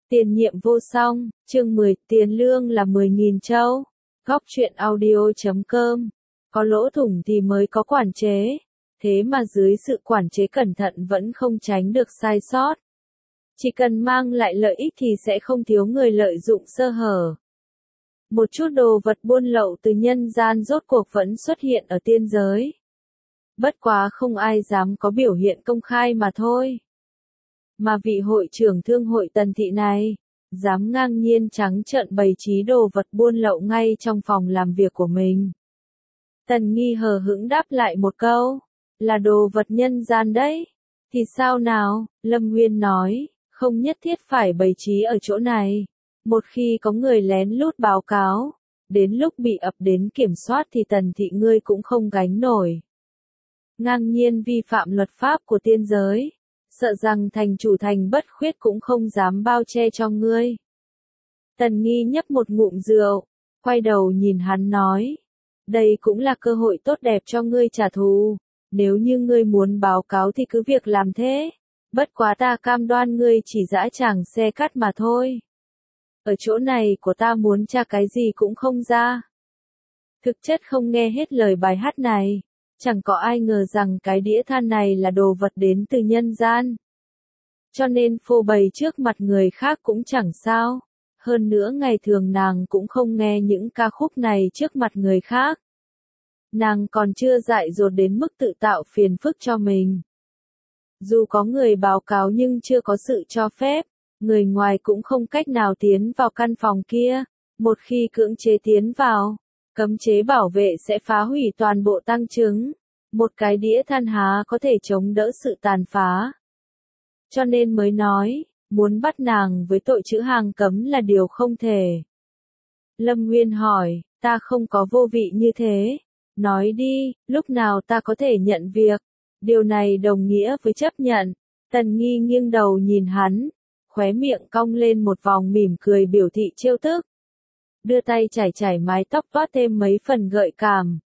Tiền nhiệm vô song, chương 10, tiền lương là 10.000 châu. Góc truyện audio.com. Có lỗ thủng thì mới có quản chế. Thế mà dưới sự quản chế cẩn thận vẫn không tránh được sai sót. Chỉ cần mang lại lợi ích thì sẽ không thiếu người lợi dụng sơ hở. Một chút đồ vật buôn lậu từ nhân gian rốt cuộc vẫn xuất hiện ở tiên giới. Bất quá không ai dám có biểu hiện công khai mà thôi. Mà vị hội trưởng thương hội Tần Thị này, dám ngang nhiên trắng trợn bày trí đồ vật buôn lậu ngay trong phòng làm việc của mình. Tần Nghi hờ hững đáp lại một câu, là đồ vật nhân gian đấy. Thì sao nào, Lâm Nguyên nói, không nhất thiết phải bày trí ở chỗ này. Một khi có người lén lút báo cáo, đến lúc bị ập đến kiểm soát thì Tần Thị ngươi cũng không gánh nổi. Ngang nhiên vi phạm luật pháp của tiên giới. Sợ rằng thành chủ thành Bất Khuyết cũng không dám bao che cho ngươi. Tần Nghi nhấp một ngụm rượu, quay đầu nhìn hắn nói. Đây cũng là cơ hội tốt đẹp cho ngươi trả thù. Nếu như ngươi muốn báo cáo thì cứ việc làm thế. Bất quá ta cam đoan ngươi chỉ dã tràng xe cắt mà thôi. Ở chỗ này của ta muốn tra cái gì cũng không ra. Thực chất không nghe hết lời bài hát này. Chẳng có ai ngờ rằng cái đĩa than này là đồ vật đến từ nhân gian. Cho nên phô bày trước mặt người khác cũng chẳng sao. Hơn nữa ngày thường nàng cũng không nghe những ca khúc này trước mặt người khác. Nàng còn chưa dại dột đến mức tự tạo phiền phức cho mình. Dù có người báo cáo nhưng chưa có sự cho phép, người ngoài cũng không cách nào tiến vào căn phòng kia. Một khi cưỡng chế tiến vào, cấm chế bảo vệ sẽ phá hủy toàn bộ tăng chứng. Một cái đĩa than há có thể chống đỡ sự tàn phá. Cho nên mới nói, muốn bắt nàng với tội trữ hàng cấm là điều không thể. Lâm Nguyên hỏi, ta không có vô vị như thế. Nói đi, lúc nào ta có thể nhận việc. Điều này đồng nghĩa với chấp nhận. Tần Nghi nghiêng đầu nhìn hắn, khóe miệng cong lên một vòng mỉm cười biểu thị trêu tức. Đưa tay chải chải mái tóc toát thêm mấy phần gợi cảm.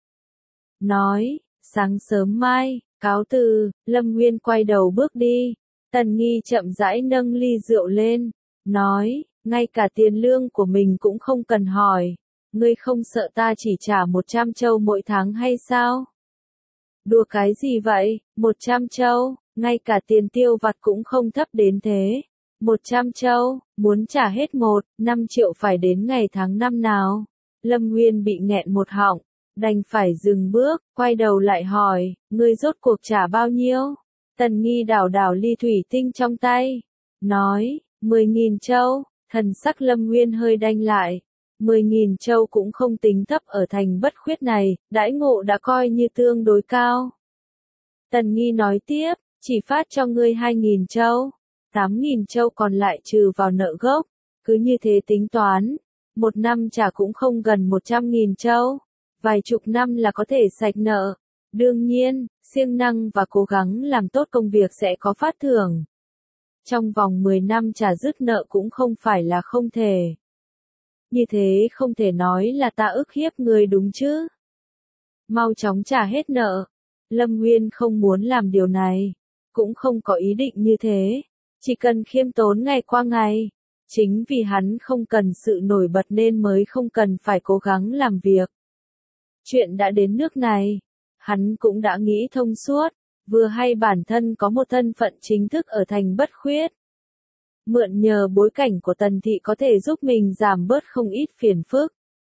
Nói, sáng sớm mai, cáo từ, Lâm Nguyên quay đầu bước đi. Tần Nghi chậm rãi nâng ly rượu lên, nói, ngay cả tiền lương của mình cũng không cần hỏi. Ngươi không sợ ta chỉ trả 100 châu mỗi tháng hay sao? Đùa cái gì vậy, 100 châu, ngay cả tiền tiêu vặt cũng không thấp đến thế. 100 châu, muốn trả hết 1,5 triệu phải đến ngày tháng năm nào? Lâm Nguyên bị nghẹn một họng, đành phải dừng bước, quay đầu lại hỏi, ngươi rốt cuộc trả bao nhiêu? Tần Nghi đảo đảo ly thủy tinh trong tay, nói, 10.000 châu, thần sắc Lâm Nguyên hơi đanh lại. 10.000 châu cũng không tính thấp ở thành Bất Khuyết này, đãi ngộ đã coi như tương đối cao. Tần Nghi nói tiếp, chỉ phát cho ngươi 2.000 châu, 8.000 châu còn lại trừ vào nợ gốc, cứ như thế tính toán, một năm trả cũng không gần 100.000 châu, vài chục năm là có thể sạch nợ. Đương nhiên, siêng năng và cố gắng làm tốt công việc sẽ có phát thưởng. Trong vòng 10 năm trả dứt nợ cũng không phải là không thể. Như thế không thể nói là ta ức hiếp ngươi đúng chứ. Mau chóng trả hết nợ. Lâm Nguyên không muốn làm điều này, cũng không có ý định như thế, chỉ cần khiêm tốn ngày qua ngày. Chính vì hắn không cần sự nổi bật nên mới không cần phải cố gắng làm việc. Chuyện đã đến nước này, hắn cũng đã nghĩ thông suốt, vừa hay bản thân có một thân phận chính thức ở thành Bất Khuyết. Mượn nhờ bối cảnh của Tần Thị có thể giúp mình giảm bớt không ít phiền phức.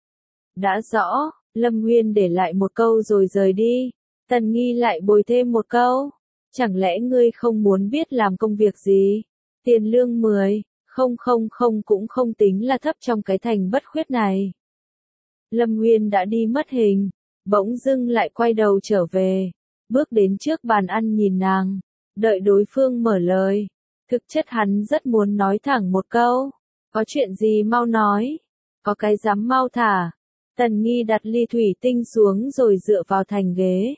Đã rõ, Lâm Nguyên để lại một câu rồi rời đi. Tần Nghi lại bồi thêm một câu. Chẳng lẽ ngươi không muốn biết làm công việc gì? Tiền lương 10,000 cũng không tính là thấp trong cái thành Bất Khuyết này. Lâm Nguyên đã đi mất hình, bỗng dưng lại quay đầu trở về. Bước đến trước bàn ăn nhìn nàng, đợi đối phương mở lời. Thực chất hắn rất muốn nói thẳng một câu. Có chuyện gì mau nói. Có cái dám mau thả. Tần Nghi đặt ly thủy tinh xuống rồi dựa vào thành ghế.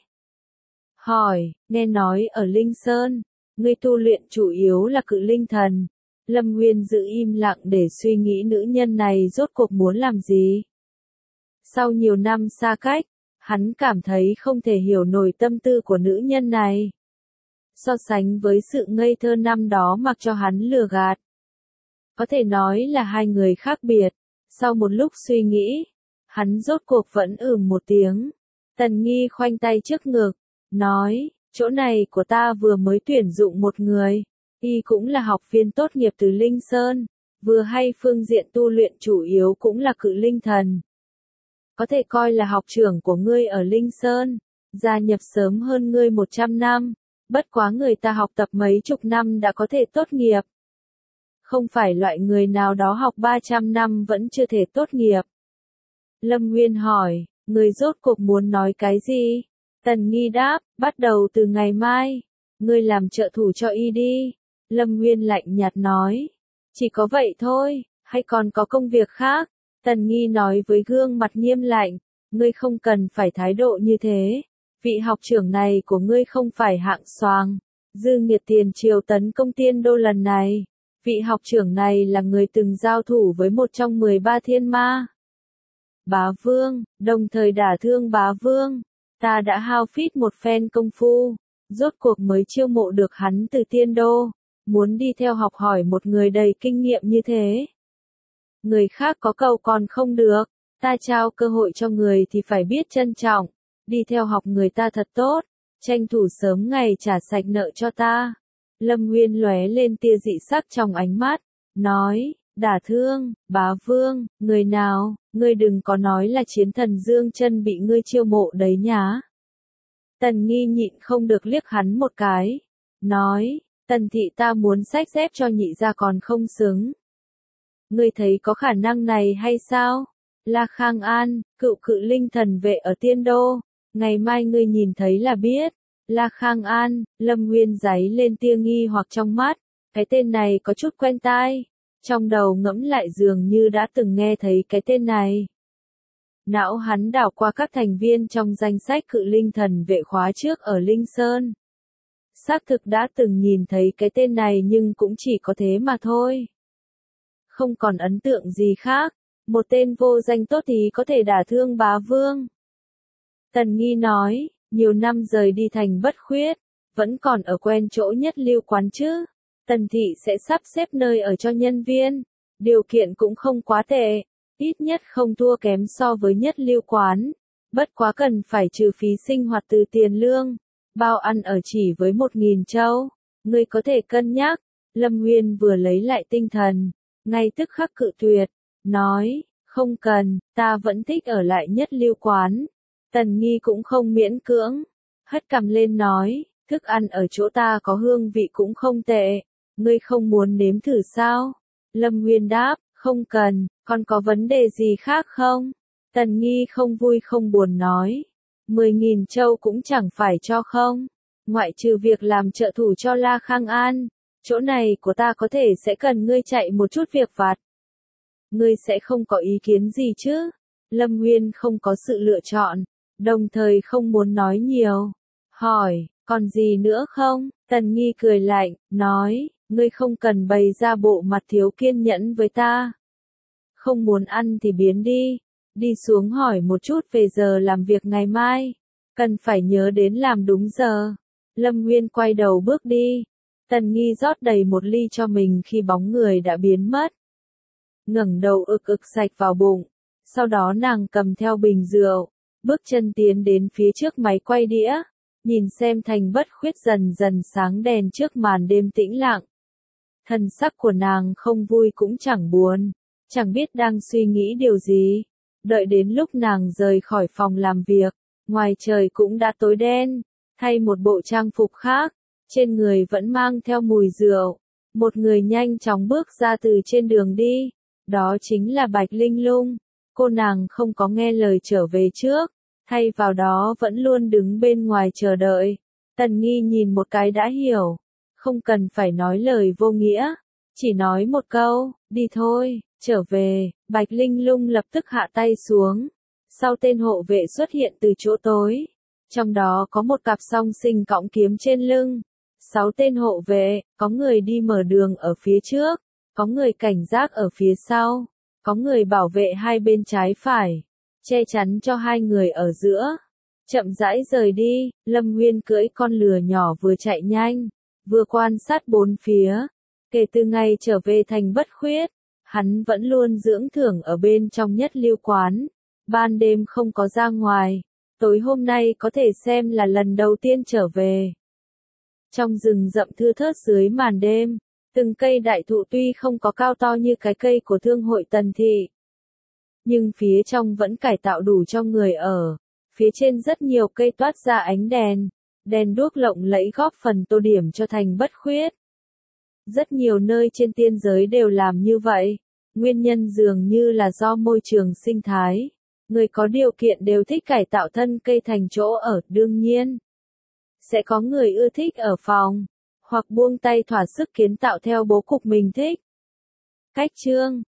Hỏi, nghe nói ở Linh Sơn, ngươi tu luyện chủ yếu là Cự Linh Thần. Lâm Nguyên giữ im lặng để suy nghĩ nữ nhân này rốt cuộc muốn làm gì. Sau nhiều năm xa cách, hắn cảm thấy không thể hiểu nổi tâm tư của nữ nhân này. So sánh với sự ngây thơ năm đó mặc cho hắn lừa gạt. Có thể nói là hai người khác biệt. Sau một lúc suy nghĩ, hắn rốt cuộc vẫn một tiếng. Tần Nghi khoanh tay trước ngực, nói, chỗ này của ta vừa mới tuyển dụng một người, y cũng là học viên tốt nghiệp từ Linh Sơn, vừa hay phương diện tu luyện chủ yếu cũng là cự linh thần. Có thể coi là học trưởng của ngươi ở Linh Sơn, gia nhập sớm hơn ngươi 100 năm, bất quá người ta học tập mấy chục năm đã có thể tốt nghiệp. Không phải loại người nào đó học 300 năm vẫn chưa thể tốt nghiệp. Lâm Nguyên hỏi, người rốt cuộc muốn nói cái gì? Tần Nghi đáp, bắt đầu từ ngày mai, ngươi làm trợ thủ cho y đi. Lâm Nguyên lạnh nhạt nói, chỉ có vậy thôi, hay còn có công việc khác? Tần Nghi nói với gương mặt nghiêm lạnh, ngươi không cần phải thái độ như thế. Vị học trưởng này của ngươi không phải hạng xoàng, dư nghiệt tiền triều tấn công Tiên Đô lần này. Vị học trưởng này là người từng giao thủ với một trong 13 thiên ma. Bá Vương, đồng thời đả thương Bá Vương. Ta đã hao phí một phen công phu, rốt cuộc mới chiêu mộ được hắn từ Tiên Đô. Muốn đi theo học hỏi một người đầy kinh nghiệm như thế. Người khác có cầu còn không được, ta trao cơ hội cho người thì phải biết trân trọng. Đi theo học người ta thật tốt, tranh thủ sớm ngày trả sạch nợ cho ta. Lâm Nguyên lóe lên tia dị sắc trong ánh mắt, nói, đả thương, Bá Vương, người nào, ngươi đừng có nói là chiến thần Dương Chân bị ngươi chiêu mộ đấy nhá. Tần Nghi nhịn không được liếc hắn một cái, nói, Tần thị ta muốn xách dép cho nhị gia còn không xứng. Ngươi thấy có khả năng này hay sao? La Khang An, cựu cự linh thần vệ ở Tiên Đô, ngày mai ngươi nhìn thấy là biết. La Khang An, Lâm Nguyên giấy lên tia nghi hoặc trong mắt, cái tên này có chút quen tai, trong đầu ngẫm lại dường như đã từng nghe thấy cái tên này. Não hắn đảo qua các thành viên trong danh sách cự linh thần vệ khóa trước ở Linh Sơn. Xác thực đã từng nhìn thấy cái tên này nhưng cũng chỉ có thế mà thôi. Không còn ấn tượng gì khác, một tên vô danh tốt thì có thể đả thương Bá Vương. Tần Nghi nói, nhiều năm rời đi thành Bất Khuyết, vẫn còn ở quen chỗ Nhất Lưu quán chứ. Tần thị sẽ sắp xếp nơi ở cho nhân viên, điều kiện cũng không quá tệ, ít nhất không thua kém so với Nhất Lưu quán. Bất quá cần phải trừ phí sinh hoạt từ tiền lương, bao ăn ở chỉ với 1.000 châu. Ngươi có thể cân nhắc. Lâm Nguyên vừa lấy lại tinh thần, ngay tức khắc cự tuyệt, nói, không cần, ta vẫn thích ở lại Nhất Lưu quán. Tần Nghi cũng không miễn cưỡng, hất cằm lên nói, thức ăn ở chỗ ta có hương vị cũng không tệ, ngươi không muốn nếm thử sao? Lâm Nguyên đáp, không cần, còn có vấn đề gì khác không? Tần Nghi không vui không buồn nói, 10.000 châu cũng chẳng phải cho không, ngoại trừ việc làm trợ thủ cho La Khang An, chỗ này của ta có thể sẽ cần ngươi chạy một chút việc vặt. Ngươi sẽ không có ý kiến gì chứ? Lâm Nguyên không có sự lựa chọn, đồng thời không muốn nói nhiều. Hỏi, còn gì nữa không? Tần Nghi cười lạnh, nói, ngươi không cần bày ra bộ mặt thiếu kiên nhẫn với ta. Không muốn ăn thì biến đi. Đi xuống hỏi một chút về giờ làm việc ngày mai. Cần phải nhớ đến làm đúng giờ. Lâm Nguyên quay đầu bước đi. Tần Nghi rót đầy một ly cho mình khi bóng người đã biến mất. Ngẩng đầu ực ực sạch vào bụng. Sau đó nàng cầm theo bình rượu, bước chân tiến đến phía trước máy quay đĩa, nhìn xem thành Bất Khuyết dần dần sáng đèn trước màn đêm tĩnh lặng. Thần sắc của nàng không vui cũng chẳng buồn, chẳng biết đang suy nghĩ điều gì. Đợi đến lúc nàng rời khỏi phòng làm việc, ngoài trời cũng đã tối đen, thay một bộ trang phục khác, trên người vẫn mang theo mùi rượu. Một người nhanh chóng bước ra từ trên đường đi, đó chính là Bạch Linh Lung. Cô nàng không có nghe lời trở về trước, thay vào đó vẫn luôn đứng bên ngoài chờ đợi. Tần Nghi nhìn một cái đã hiểu, không cần phải nói lời vô nghĩa, chỉ nói một câu, đi thôi, trở về. Bạch Linh Lung lập tức hạ tay xuống, sau tên hộ vệ xuất hiện từ chỗ tối, trong đó có một cặp song sinh cõng kiếm trên lưng. 6 tên hộ vệ, có người đi mở đường ở phía trước, có người cảnh giác ở phía sau, có người bảo vệ hai bên trái phải, che chắn cho hai người ở giữa. Chậm rãi rời đi, Lâm Nguyên cưỡi con lừa nhỏ vừa chạy nhanh, vừa quan sát bốn phía. Kể từ ngày trở về thành Bất Khuyết, hắn vẫn luôn dưỡng thưởng ở bên trong Nhất Lưu quán, ban đêm không có ra ngoài, tối hôm nay có thể xem là lần đầu tiên trở về. Trong rừng rậm thưa thớt dưới màn đêm, từng cây đại thụ tuy không có cao to như cái cây của thương hội Tần Thị, nhưng phía trong vẫn cải tạo đủ cho người ở. Phía trên rất nhiều cây toát ra ánh đèn, đèn đuốc lộng lẫy góp phần tô điểm cho thành Bất Khuyết. Rất nhiều nơi trên tiên giới đều làm như vậy, nguyên nhân dường như là do môi trường sinh thái. Người có điều kiện đều thích cải tạo thân cây thành chỗ ở, đương nhiên. Sẽ có người ưa thích ở phòng, hoặc buông tay thỏa sức kiến tạo theo bố cục mình thích. Cách chương